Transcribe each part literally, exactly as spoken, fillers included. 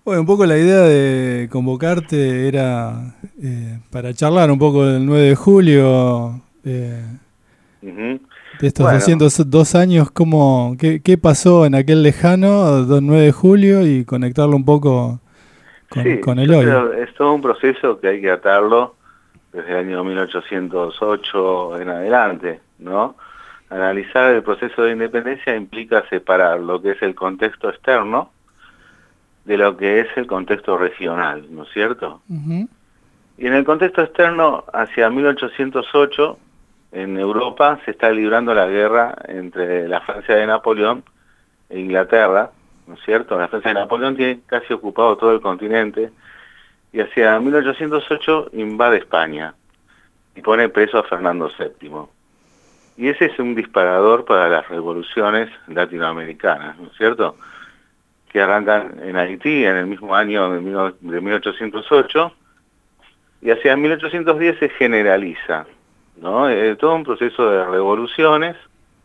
Bueno, un poco la idea de convocarte era eh, para charlar un poco del nueve de julio, eh, Ujú. de estos Bueno, doscientos dos años, cómo, qué, qué pasó en aquel lejano do- nueve de julio y conectarlo un poco con, sí, con el yo hoy. creo que es todo un proceso que hay que atarlo desde el año mil ochocientos ocho en adelante, ¿no? Analizar el proceso de independencia implica separar lo que es el contexto externo de lo que es el contexto regional, ¿no es cierto? Ujú. Y en el contexto externo, hacia mil ochocientos ocho, en Europa se está librando la guerra entre la Francia de Napoleón e Inglaterra, ¿no es cierto? La Francia de Napoleón tiene casi ocupado todo el continente y hacia mil ochocientos ocho invade España y pone preso a Fernando séptimo. Y ese es un disparador para las revoluciones latinoamericanas, ¿no es cierto? Que arrancan en Haití en el mismo año de mil ochocientos ocho y hacia mil ochocientos diez se generaliza, ¿no? Eh, todo un proceso de revoluciones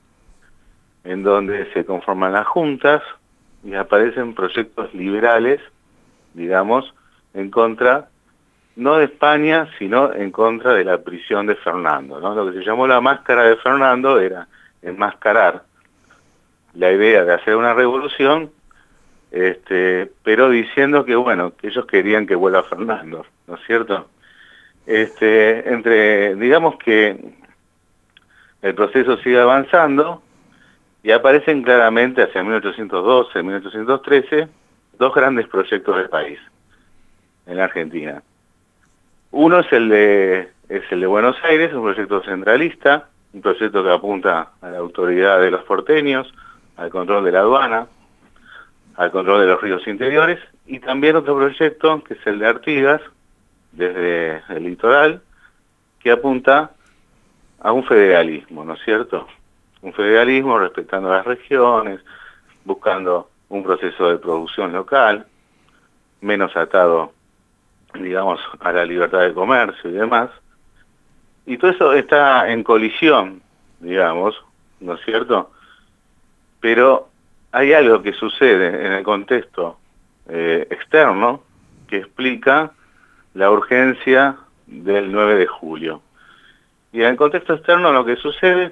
en donde se conforman las juntas y aparecen proyectos liberales, digamos, en contra, no de España, sino en contra de la prisión de Fernando, ¿no? Lo que se llamó la máscara de Fernando era enmascarar la idea de hacer una revolución, este, pero diciendo que, bueno, que ellos querían que vuelva Fernando, ¿no es cierto? Este, entre, digamos que el proceso sigue avanzando y aparecen claramente hacia mil ochocientos doce, mil ochocientos trece, dos grandes proyectos del país en la Argentina. Uno es el de, es el de Buenos Aires, un proyecto centralista, un proyecto que apunta a la autoridad de los porteños, al control de la aduana, al control de los ríos interiores, y también otro proyecto que es el de Artigas, desde el litoral, que apunta a un federalismo, ¿no es cierto? Un federalismo respetando las regiones, buscando un proceso de producción local, menos atado, digamos, a la libertad de comercio y demás. Y todo eso está en colisión, digamos, ¿no es cierto? Pero hay algo que sucede en el contexto eh, externo que explica la urgencia del nueve de julio. Y en el contexto externo lo que sucede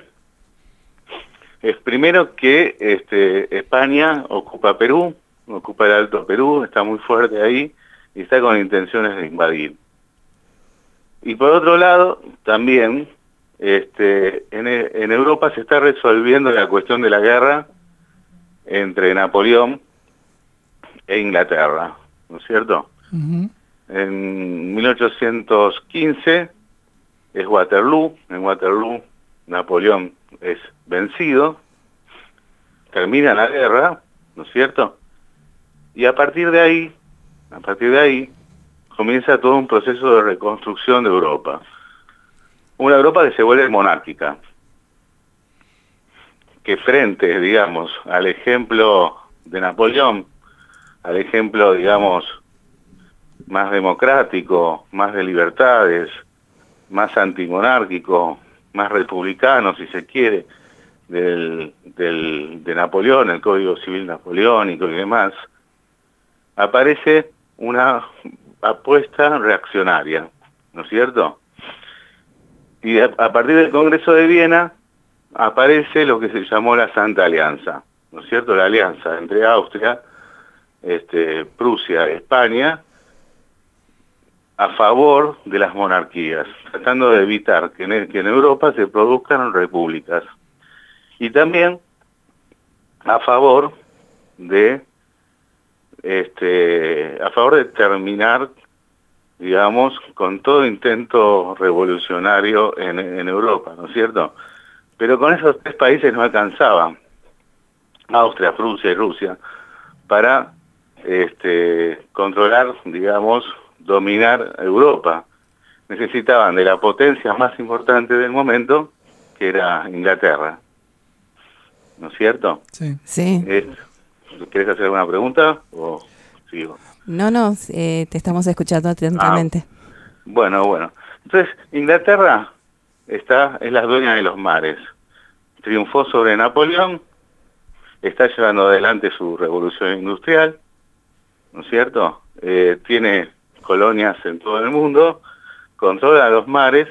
es primero que este, España ocupa Perú, ocupa el Alto Perú, está muy fuerte ahí y está con intenciones de invadir. Y por otro lado, también este, en, en Europa se está resolviendo la cuestión de la guerra entre Napoleón e Inglaterra, ¿no es cierto? Ujú. En mil ochocientos quince es Waterloo, en Waterloo Napoleón es vencido, termina la guerra, ¿no es cierto? Y a partir de ahí, a partir de ahí, comienza todo un proceso de reconstrucción de Europa. Una Europa que se vuelve monárquica, que frente, digamos, al ejemplo de Napoleón, al ejemplo, digamos, más democrático, más de libertades, más antimonárquico, más republicano, si se quiere, del, del, de Napoleón, el Código Civil Napoleónico y demás, aparece una apuesta reaccionaria, ¿no es cierto? Y a, a partir del Congreso de Viena aparece lo que se llamó la Santa Alianza, ¿no es cierto? La alianza entre Austria, este, Prusia, España, a favor de las monarquías, tratando de evitar que en, que en Europa se produzcan repúblicas. Y también a favor de este, a favor de terminar, digamos, con todo intento revolucionario en, en Europa, ¿no es cierto? Pero con esos tres países no alcanzaban, Austria, Prusia y Rusia, para este, controlar, digamos, dominar Europa. Necesitaban de la potencia más importante del momento, que era Inglaterra, ¿no es cierto? Sí. Sí. Es, ¿querés hacer alguna pregunta o sigo? No, no, eh, te estamos escuchando Ah, atentamente. bueno, bueno. Entonces, Inglaterra está, es la dueña de los mares. Triunfó sobre Napoleón, está llevando adelante su revolución industrial, ¿no es cierto? Eh, tiene colonias en todo el mundo, controla los mares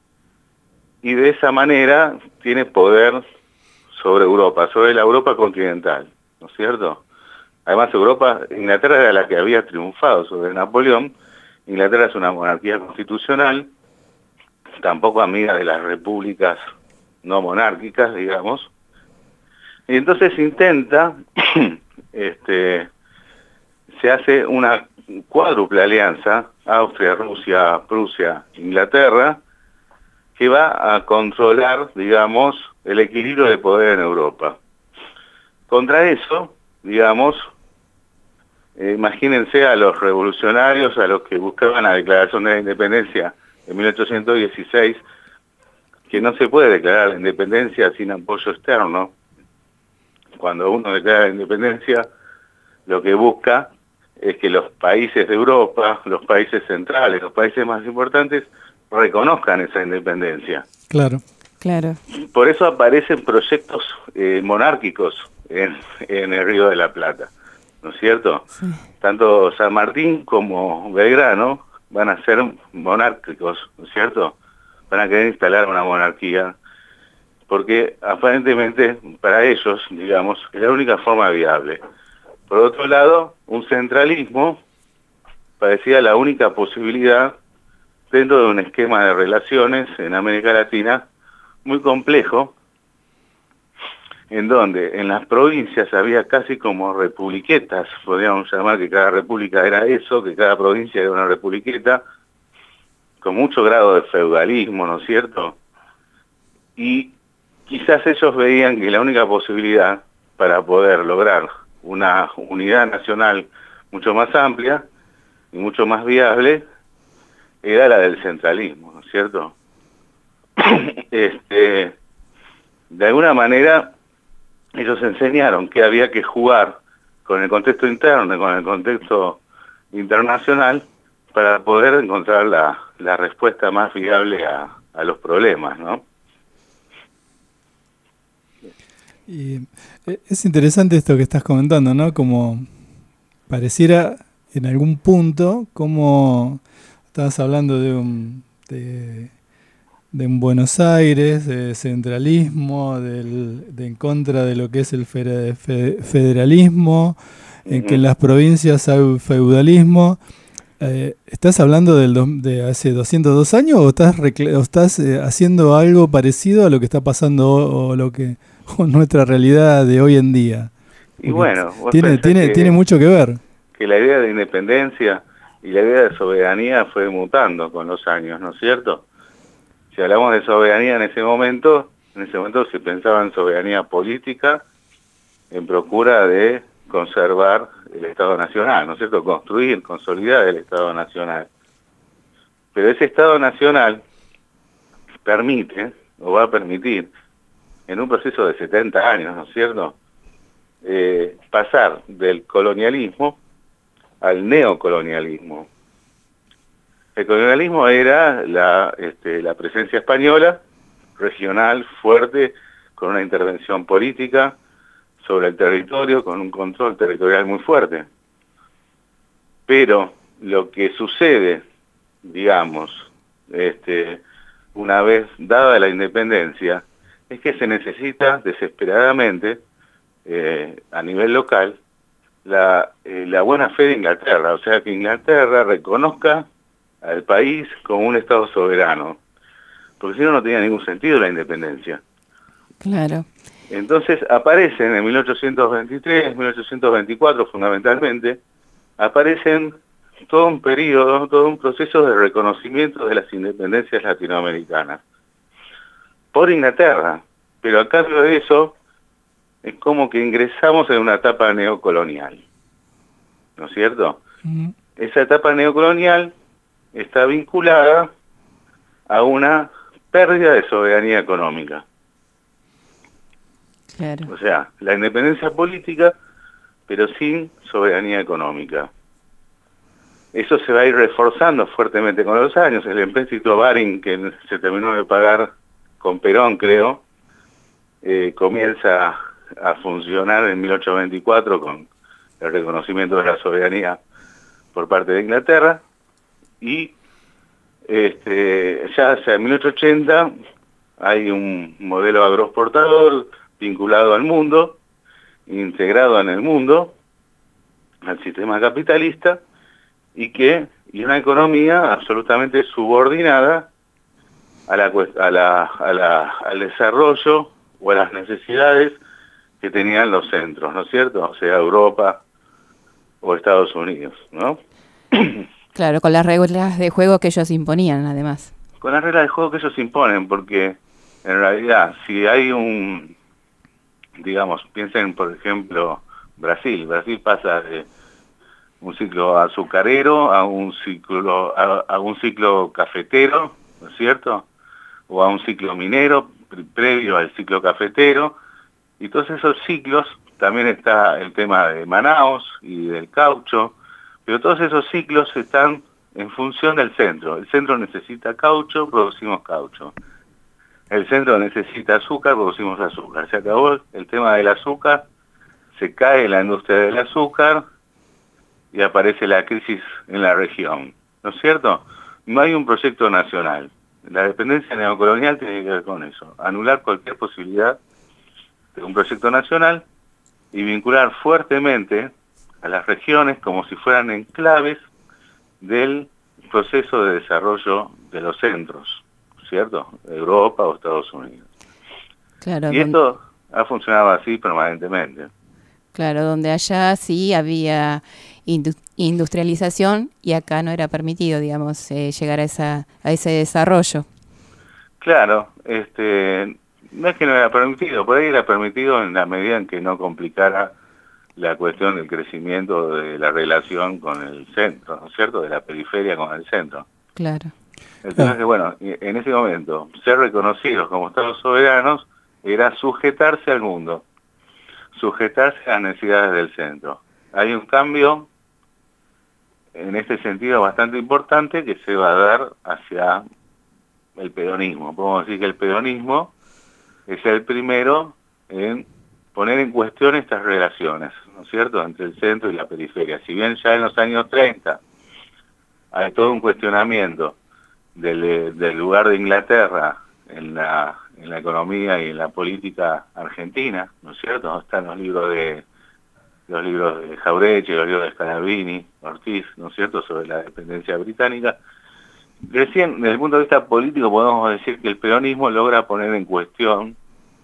y de esa manera tiene poder sobre Europa, sobre la Europa continental, ¿no es cierto? Además Europa, Inglaterra era la que había triunfado sobre Napoleón. Inglaterra es una monarquía constitucional, tampoco amiga de las repúblicas no monárquicas, digamos. Y entonces intenta, este, se hace una cuádruple alianza, Austria, Rusia, Prusia, Inglaterra, que va a controlar, digamos, el equilibrio de poder en Europa. Contra eso, digamos, eh, imagínense a los revolucionarios, a los que buscaban la declaración de la independencia en mil ochocientos dieciséis, que no se puede declarar la independencia sin apoyo externo. Cuando uno declara la independencia, lo que busca es que los países de Europa, los países centrales, los países más importantes, reconozcan esa independencia. Claro. Claro. Por eso aparecen proyectos eh, monárquicos en, en el Río de la Plata, ¿no es cierto? Sí. Tanto San Martín como Belgrano van a ser monárquicos, ¿no es cierto? Van a querer instalar una monarquía, porque aparentemente para ellos, digamos, es la única forma viable. Por otro lado, un centralismo parecía la única posibilidad dentro de un esquema de relaciones en América Latina muy complejo, en donde en las provincias había casi como republiquetas, podríamos llamar que cada república era eso, que cada provincia era una republiqueta, con mucho grado de feudalismo, ¿no es cierto? Y quizás ellos veían que la única posibilidad para poder lograr una unidad nacional mucho más amplia y mucho más viable era la del centralismo, ¿no es cierto? este, de alguna manera ellos enseñaron que había que jugar con el contexto interno y con el contexto internacional para poder encontrar la, la respuesta más viable a, a los problemas, ¿no? Y es interesante esto que estás comentando, ¿no? Como pareciera en algún punto, como estabas hablando de un, de, de un Buenos Aires, de centralismo, del, de en contra de lo que es el fe, fe, federalismo, uh-huh. En que en las provincias hay feudalismo. Eh, ¿Estás hablando del do, de hace doscientos dos años o estás, o estás eh, haciendo algo parecido a lo que está pasando o, o lo que o nuestra realidad de hoy en día? Porque y bueno, tiene tiene que, tiene mucho que ver. Que la idea de independencia y la idea de soberanía fue mutando con los años, ¿no es cierto? Si hablamos de soberanía en ese momento, en ese momento se pensaba en soberanía política en procura de conservar el Estado Nacional, ¿no es cierto? Construir, consolidar el Estado Nacional. Pero ese Estado Nacional permite, o va a permitir, en un proceso de setenta años, ¿no es cierto?, eh, pasar del colonialismo al neocolonialismo. El colonialismo era la, este, la presencia española, regional, fuerte, con una intervención política sobre el territorio, con un control territorial muy fuerte. Pero lo que sucede, digamos, este, una vez dada la independencia, es que se necesita desesperadamente, eh, a nivel local, la, eh, la buena fe de Inglaterra, o sea, que Inglaterra reconozca al país como un Estado soberano, porque si no, no tenía ningún sentido la independencia. Claro. Entonces aparecen en mil ochocientos veintitrés, mil ochocientos veinticuatro fundamentalmente, aparecen todo un periodo, todo un proceso de reconocimiento de las independencias latinoamericanas por Inglaterra, pero a cambio de eso es como que ingresamos en una etapa neocolonial, ¿no es cierto? Mm. Esa etapa neocolonial está vinculada a una pérdida de soberanía económica. Claro. O sea, la independencia política, pero sin soberanía económica. Eso se va a ir reforzando fuertemente con los años. El empréstito Baring, que se terminó de pagar con Perón, creo, eh, comienza a funcionar en mil ochocientos veinticuatro con el reconocimiento de la soberanía por parte de Inglaterra, y este, ya hacia mil ochocientos ochenta hay un modelo agroexportador vinculado al mundo, integrado en el mundo, al sistema capitalista, y que y una economía absolutamente subordinada a la, a la, a la, al desarrollo o a las necesidades que tenían los centros, ¿no es cierto? O sea, Europa o Estados Unidos, ¿no? Claro, con las reglas de juego que ellos imponían, además. Con las reglas de juego que ellos imponen, porque en realidad, si hay un, digamos, piensen, por ejemplo, Brasil. Brasil pasa de un ciclo azucarero a un ciclo, a, a un ciclo cafetero, ¿no es cierto? O a un ciclo minero, pre previo al ciclo cafetero, y todos esos ciclos, también está el tema de Manaos y del caucho, pero todos esos ciclos están en función del centro. El centro necesita caucho, producimos caucho. El centro necesita azúcar, producimos azúcar. Se acabó el tema del azúcar, se cae la industria del azúcar y aparece la crisis en la región, ¿no es cierto? No hay un proyecto nacional. La dependencia neocolonial tiene que ver con eso, anular cualquier posibilidad de un proyecto nacional y vincular fuertemente a las regiones como si fueran enclaves del proceso de desarrollo de los centros, ¿cierto? Europa o Estados Unidos. Claro, y esto ha funcionado así permanentemente. Claro, donde allá sí había industrialización y acá no era permitido, digamos, eh, llegar a esa a ese desarrollo. Claro, este, no es que no era permitido, por ahí era permitido en la medida en que no complicara la cuestión del crecimiento de la relación con el centro, ¿no es cierto?, de la periferia con el centro. Claro. El tema es que, bueno, en ese momento, ser reconocidos como estados soberanos era sujetarse al mundo, sujetarse a las necesidades del centro. Hay un cambio en este sentido bastante importante que se va a dar hacia el peronismo. Podemos decir que el peronismo es el primero en poner en cuestión estas relaciones, ¿no es cierto?, entre el centro y la periferia. Si bien ya en los años treinta hay todo un cuestionamiento del, del lugar de Inglaterra en la, en la economía y en la política argentina, ¿no es cierto? Están los libros de los libros de Jauretche, los libros de Scalabrini, Ortiz, ¿no es cierto?, sobre la dependencia británica. Recién, desde el punto de vista político, podemos decir que el peronismo logra poner en cuestión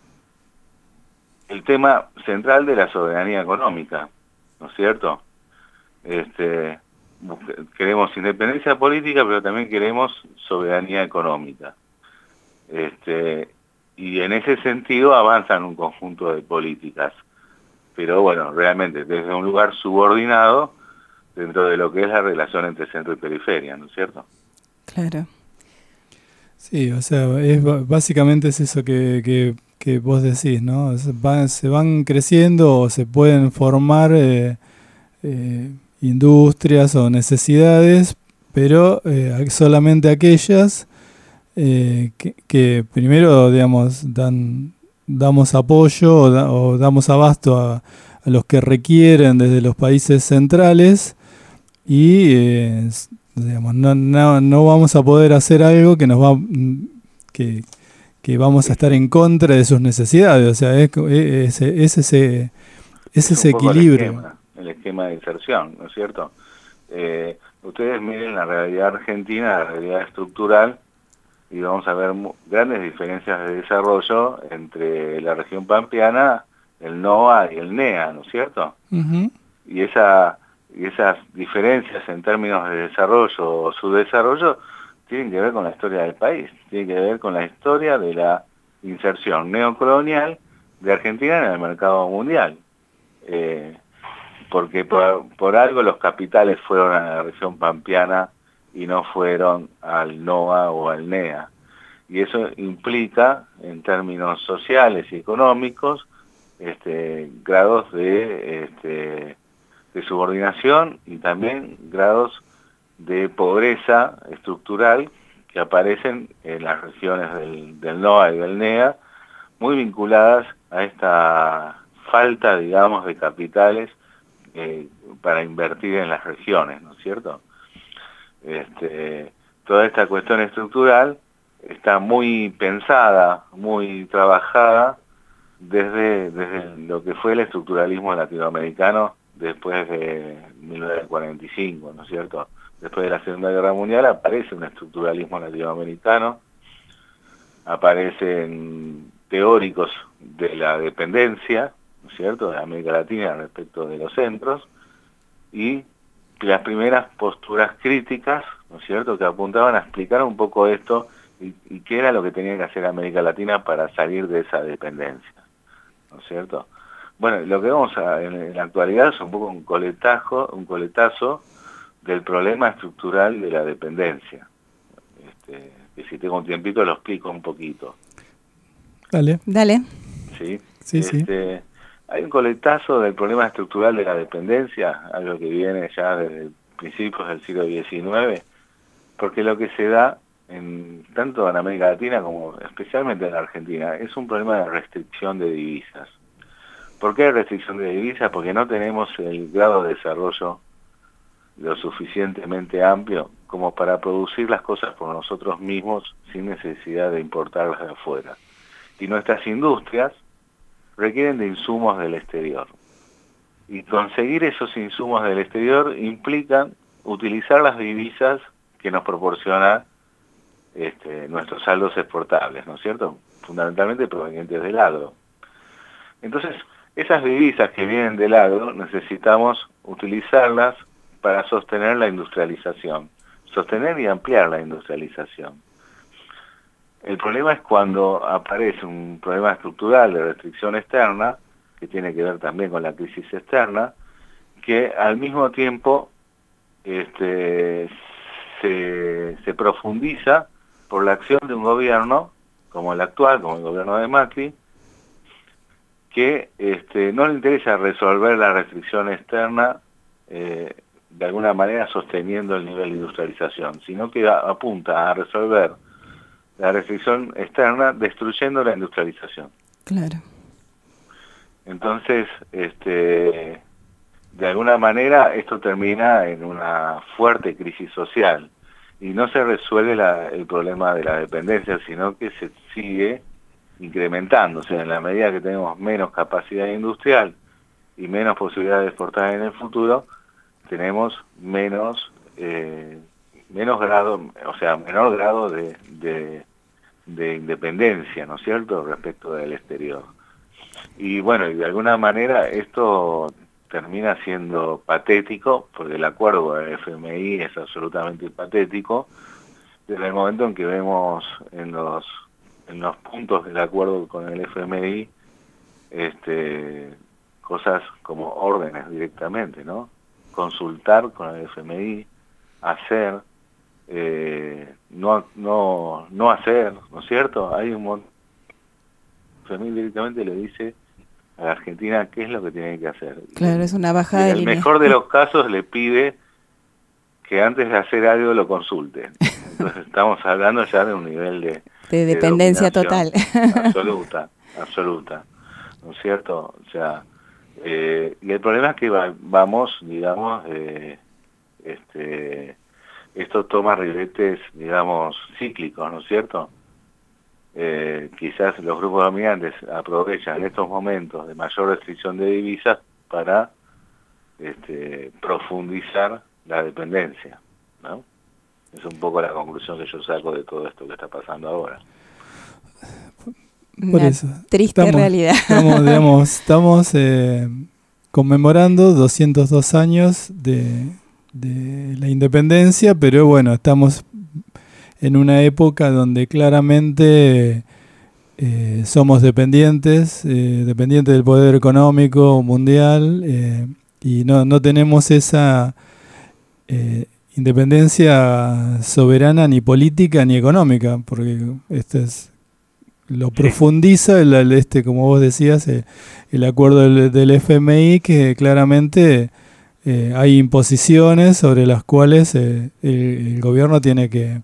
el tema central de la soberanía económica, ¿no es cierto? Este, queremos independencia política, pero también queremos soberanía económica. Este, y en ese sentido avanzan un conjunto de políticas, pero bueno, realmente desde un lugar subordinado dentro de lo que es la relación entre centro y periferia, ¿no es cierto? Claro. Sí, o sea, es, básicamente es eso que, que, que vos decís, ¿no? Se van, se van creciendo o se pueden formar eh, eh, industrias o necesidades, pero eh, solamente aquellas eh, que, que primero, digamos, dan, damos apoyo o, da, o damos abasto a, a los que requieren desde los países centrales y... Eh, digamos, no, no, no vamos a poder hacer algo que nos va que, que vamos a estar en contra de sus necesidades, o sea, es, es, es ese, es ese equilibrio. El esquema, el esquema de inserción, ¿no es cierto? Eh, ustedes miren la realidad argentina, la realidad estructural, y vamos a ver grandes diferencias de desarrollo entre la región pampeana, el NOA y el NEA, ¿no es cierto? Uh-huh. Y esa... y esas diferencias en términos de desarrollo o subdesarrollo tienen que ver con la historia del país, tienen que ver con la historia de la inserción neocolonial de Argentina en el mercado mundial. Eh, porque por, por algo los capitales fueron a la región pampeana y no fueron al NOA o al NEA. Y eso implica, en términos sociales y económicos, este, grados de... Este, de subordinación y también grados de pobreza estructural que aparecen en las regiones del, del NOA y del NEA, muy vinculadas a esta falta, digamos, de capitales eh, para invertir en las regiones, ¿no es cierto? Este, toda esta cuestión estructural está muy pensada, muy trabajada desde, desde lo que fue el estructuralismo latinoamericano después de mil novecientos cuarenta y cinco, ¿no es cierto? Después de la Segunda Guerra Mundial aparece un estructuralismo latinoamericano, aparecen teóricos de la dependencia, ¿no es cierto?, de América Latina respecto de los centros, y las primeras posturas críticas, ¿no es cierto?, que apuntaban a explicar un poco esto y, y qué era lo que tenía que hacer América Latina para salir de esa dependencia, ¿no es cierto? Bueno, lo que vamos a en, en la actualidad es un poco un coletazo, un coletazo del problema estructural de la dependencia. Este, que si tengo un tiempito lo explico un poquito. Dale. Dale. Sí, sí. Este, sí. Hay un coletazo del problema estructural de la dependencia, algo que viene ya desde principios del siglo diecinueve, porque lo que se da en, tanto en América Latina como especialmente en la Argentina es un problema de restricción de divisas. ¿Por qué restricción de divisas? Porque no tenemos el grado de desarrollo lo suficientemente amplio como para producir las cosas por nosotros mismos sin necesidad de importarlas de afuera. Y nuestras industrias requieren de insumos del exterior. Y conseguir esos insumos del exterior implican utilizar las divisas que nos proporciona este, nuestros saldos exportables, ¿no es cierto? Fundamentalmente provenientes del agro. Entonces, esas divisas que vienen del agro necesitamos utilizarlas para sostener la industrialización, sostener y ampliar la industrialización. El problema es cuando aparece un problema estructural de restricción externa, que tiene que ver también con la crisis externa, que al mismo tiempo este, se, se profundiza por la acción de un gobierno, como el actual, como el gobierno de Macri, que este, no le interesa resolver la restricción externa eh, de alguna manera sosteniendo el nivel de industrialización, sino que a, apunta a resolver la restricción externa destruyendo la industrialización. Claro. Entonces, este, de alguna manera esto termina en una fuerte crisis social y no se resuelve la, el problema de la dependencia, sino que se sigue incrementando. O sea, en la medida que tenemos menos capacidad industrial y menos posibilidad de exportar en el futuro, tenemos menos eh, menos grado, o sea, menor grado de, de, de independencia, ¿no es cierto?, respecto del exterior. Y bueno, y de alguna manera esto termina siendo patético, porque el acuerdo del F M I es absolutamente patético, desde el momento en que vemos en los en los puntos del acuerdo con el F M I este, cosas como órdenes directamente, ¿no? Consultar con el F M I, hacer, eh, no, no, no hacer, ¿no es cierto? Hay un montón. El F M I directamente le dice a la Argentina qué es lo que tiene que hacer. Claro, es una bajada de línea. En el línea. mejor de los casos le pide que antes de hacer algo lo consulte. Entonces estamos hablando ya de un nivel de, de dependencia de total. Absoluta, absoluta. ¿No es cierto? O sea, eh, y el problema es que va, vamos, digamos, eh, este, esto toma ribetes, digamos, cíclicos, ¿no es cierto? Eh, quizás los grupos dominantes aprovechan estos momentos de mayor restricción de divisas para este, profundizar la dependencia, ¿no? Es un poco la conclusión que yo saco de todo esto que está pasando ahora. Por Una eso. triste Estamos, realidad. Estamos, digamos, estamos eh, conmemorando doscientos dos años de, de la independencia, pero bueno, estamos en una época donde claramente eh, somos dependientes, eh, dependientes del poder económico mundial eh, y no, no tenemos esa eh, independencia soberana ni política ni económica, porque este es lo profundiza el, el este como vos decías eh, el acuerdo del, del F M I, que claramente eh, hay imposiciones sobre las cuales eh, el, el gobierno tiene que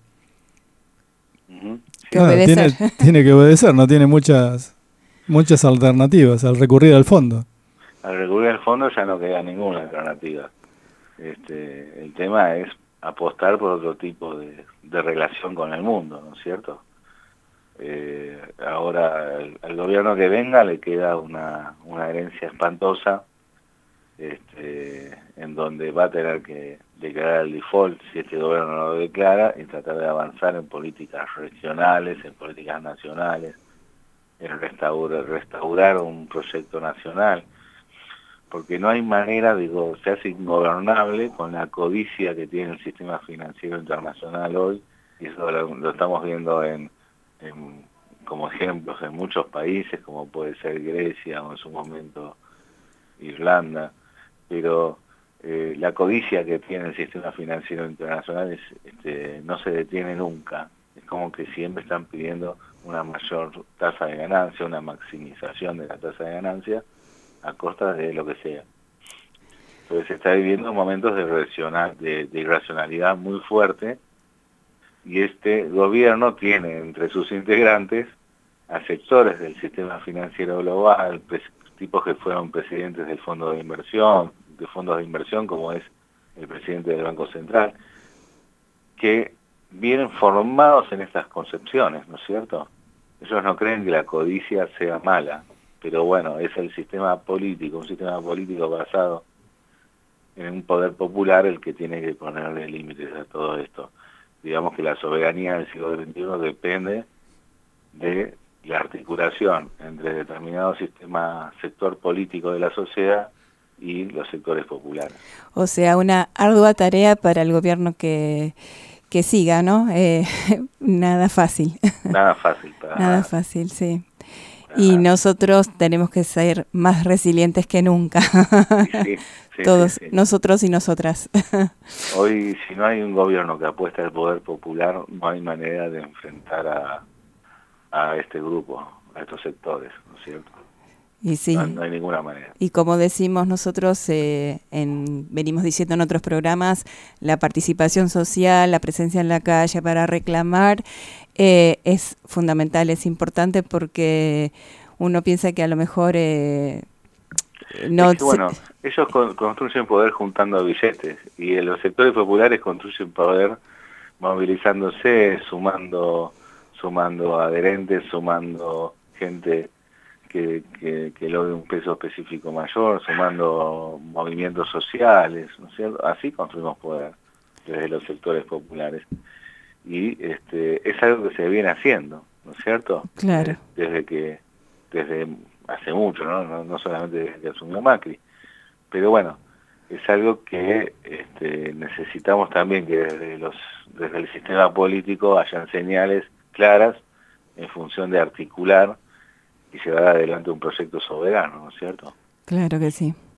que nada, obedecer. Tiene, tiene que obedecer, no tiene muchas muchas alternativas al recurrir al fondo. al recurrir al fondo ya no queda ninguna alternativa. Este, el tema es apostar por otro tipo de, de relación con el mundo, ¿no es cierto? Eh, ahora al, al gobierno que venga le queda una, una herencia espantosa, este, en donde va a tener que declarar el default si este gobierno no lo declara y tratar de avanzar en políticas regionales, en políticas nacionales, en restaurar, restaurar un proyecto nacional, porque no hay manera, digo, se hace ingobernable con la codicia que tiene el sistema financiero internacional hoy, y eso lo, lo estamos viendo en, en, como ejemplos en muchos países, como puede ser Grecia o en su momento Irlanda, pero eh, la codicia que tiene el sistema financiero internacional es, este, no se detiene nunca, es como que siempre están pidiendo una mayor tasa de ganancia, una maximización de la tasa de ganancia, a costa de lo que sea. Entonces se está viviendo momentos de, de, de irracionalidad muy fuerte, y este gobierno tiene entre sus integrantes a sectores del sistema financiero global, tipos que fueron presidentes del fondo de inversión, de fondos de inversión, como es el presidente del Banco Central, que vienen formados en estas concepciones, ¿no es cierto? Ellos no creen que la codicia sea mala, pero bueno, es el sistema político, un sistema político basado en un poder popular el que tiene que ponerle límites a todo esto. Digamos que la soberanía del siglo veintiuno depende de la articulación entre determinado sistema, sector político de la sociedad y los sectores populares. O sea, una ardua tarea para el gobierno que, que siga, ¿no? Eh, nada fácil. Nada fácil. Para nada, nada fácil, sí. Y nosotros tenemos que ser más resilientes que nunca. Sí, sí, todos, sí, sí. Nosotros y nosotras. Hoy, si no hay un gobierno que apuesta al poder popular, no hay manera de enfrentar a, a este grupo, a estos sectores, ¿no es cierto? Y sí. No, no hay ninguna manera. Y como decimos nosotros, eh, en, venimos diciendo en otros programas, la participación social, la presencia en la calle para reclamar, eh, es fundamental, es importante, porque uno piensa que a lo mejor eh, no... Es que, bueno, ellos con, construyen poder juntando billetes, y los sectores populares construyen poder movilizándose, sumando, sumando adherentes, sumando gente que, que, que logre un peso específico mayor, sumando movimientos sociales, ¿no es cierto? Así construimos poder desde los sectores populares. Y este es algo que se viene haciendo, ¿no es cierto? Claro. Desde que, desde hace mucho, ¿no? No, no solamente desde que asumió Macri. Pero bueno, es algo que este, necesitamos también que desde, los, desde el sistema político hayan señales claras en función de articular y llevar adelante un proyecto soberano, ¿no es cierto? Claro que sí.